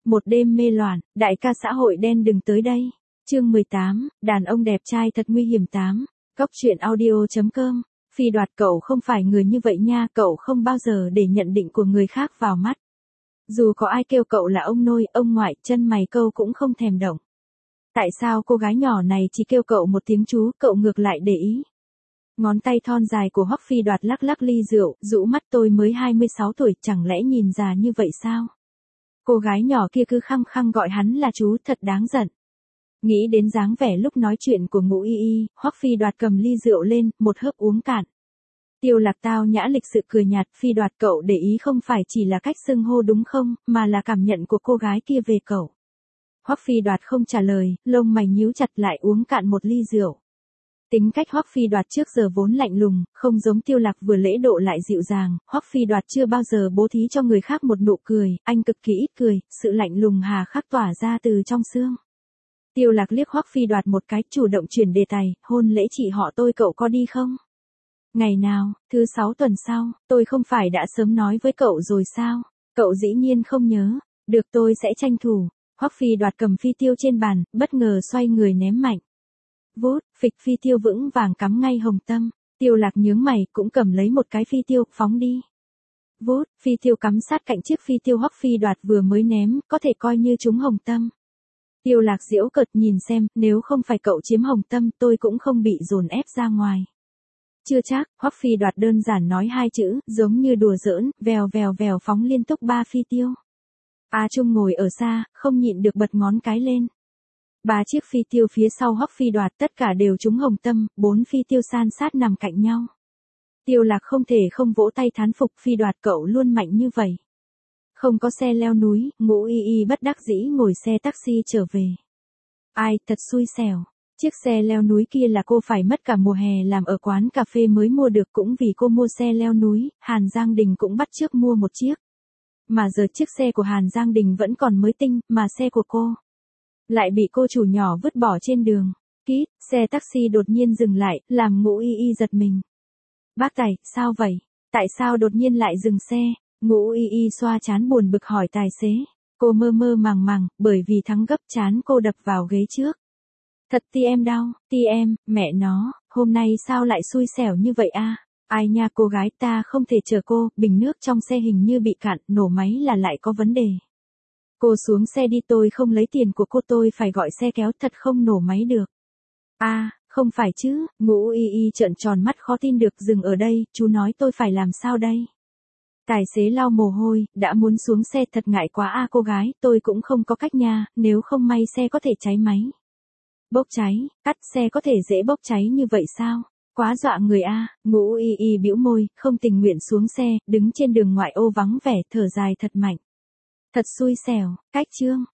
Một đêm mê loạn, đại ca xã hội đen đừng tới đây. Chương 18, đàn ông đẹp trai thật nguy hiểm 8. Cốc truyện audio.com. Phi Đoạt, cậu không phải người như vậy nha, cậu không bao giờ để nhận định của người khác vào mắt. Dù có ai kêu cậu là ông nội, ông ngoại, chân mày câu cũng không thèm động. Tại sao cô gái nhỏ này chỉ kêu cậu một tiếng chú, cậu ngược lại để ý? Ngón tay thon dài của Hoắc Phi Đoạt lắc lắc ly rượu, rũ mắt, tôi mới 26 tuổi, chẳng lẽ nhìn già như vậy sao? Cô gái nhỏ kia cứ khăng khăng gọi hắn là chú, thật đáng giận. Nghĩ đến dáng vẻ lúc nói chuyện của Ngũ Y Y, Hoắc Phi Đoạt cầm ly rượu lên, một hớp uống cạn. Tiêu Lạc tao nhã lịch sự cười nhạt, Phi Đoạt, cậu để ý không phải chỉ là cách xưng hô đúng không, mà là cảm nhận của cô gái kia về cậu. Hoắc Phi Đoạt không trả lời, lông mày nhíu chặt lại uống cạn một ly rượu. Tính cách Hoắc Phi Đoạt trước giờ vốn lạnh lùng, không giống Tiêu Lạc vừa lễ độ lại dịu dàng, Hoắc Phi Đoạt chưa bao giờ bố thí cho người khác một nụ cười, anh cực kỳ ít cười, sự lạnh lùng hà khắc tỏa ra từ trong xương. Tiêu Lạc liếc Hoắc Phi Đoạt một cái, chủ động chuyển đề tài, hôn lễ chị họ tôi cậu có đi không? Ngày nào, thứ 6 tuần sau, tôi không phải đã sớm nói với cậu rồi sao? Cậu dĩ nhiên không nhớ, được tôi sẽ tranh thủ. Hoắc Phi Đoạt cầm phi tiêu trên bàn, bất ngờ xoay người ném mạnh. Vút, phịch, phi tiêu vững vàng cắm ngay hồng tâm. Tiêu Lạc nhướng mày, cũng cầm lấy một cái phi tiêu, phóng đi. Vút, phi tiêu cắm sát cạnh chiếc phi tiêu Hoắc Phi Đoạt vừa mới ném, có thể coi như trúng hồng tâm. Tiêu Lạc giễu cợt, nhìn xem, nếu không phải cậu chiếm hồng tâm, tôi cũng không bị dồn ép ra ngoài. Chưa chắc, Hoắc Phi Đoạt đơn giản nói hai chữ, giống như đùa giỡn, vèo vèo vèo phóng liên tục 3 phi tiêu. A Trung ngồi ở xa, không nhịn được bật ngón cái lên. 3 chiếc phi tiêu phía sau Hoắc Phi Đoạt tất cả đều trúng hồng tâm, 4 phi tiêu san sát nằm cạnh nhau. Tiêu Lạc không thể không vỗ tay thán phục, Phi Đoạt cậu luôn mạnh như vậy. Không có xe leo núi, Ngũ Y Y bất đắc dĩ ngồi xe taxi trở về. Ai, thật xui xẻo. Chiếc xe leo núi kia là cô phải mất cả mùa hè làm ở quán cà phê mới mua được, cũng vì cô mua xe leo núi, Hàn Giang Đình cũng bắt chước mua một chiếc. Mà giờ chiếc xe của Hàn Giang Đình vẫn còn mới tinh, mà xe của cô lại bị cô chủ nhỏ vứt bỏ trên đường. Kít, xe taxi đột nhiên dừng lại, làm Ngũ Y Y giật mình. Bác tài, sao vậy? Tại sao đột nhiên lại dừng xe? Ngũ Y Y xoa trán buồn bực hỏi tài xế. Cô mơ mơ màng màng, bởi vì thắng gấp trán cô đập vào ghế trước. Thật ti em đau, ti em, mẹ nó, hôm nay sao lại xui xẻo như vậy a? Ai nha cô gái, ta không thể chờ cô, bình nước trong xe hình như bị cạn, nổ máy là lại có vấn đề. Cô xuống xe đi, tôi không lấy tiền của cô, tôi phải gọi xe kéo, thật không nổ máy được. À, không phải chứ, Ngũ Y Y trợn tròn mắt khó tin được, dừng ở đây, chú nói tôi phải làm sao đây? Tài xế lau mồ hôi, đã muốn xuống xe, thật ngại quá a cô gái, tôi cũng không có cách nha, nếu không may xe có thể cháy máy. Bốc cháy, cắt xe có thể dễ bốc cháy như vậy sao? Quá dọa người a. Ngũ Y Y bĩu môi, không tình nguyện xuống xe, đứng trên đường ngoại ô vắng vẻ, thở dài thật mạnh. Thật xui xẻo, cách chương.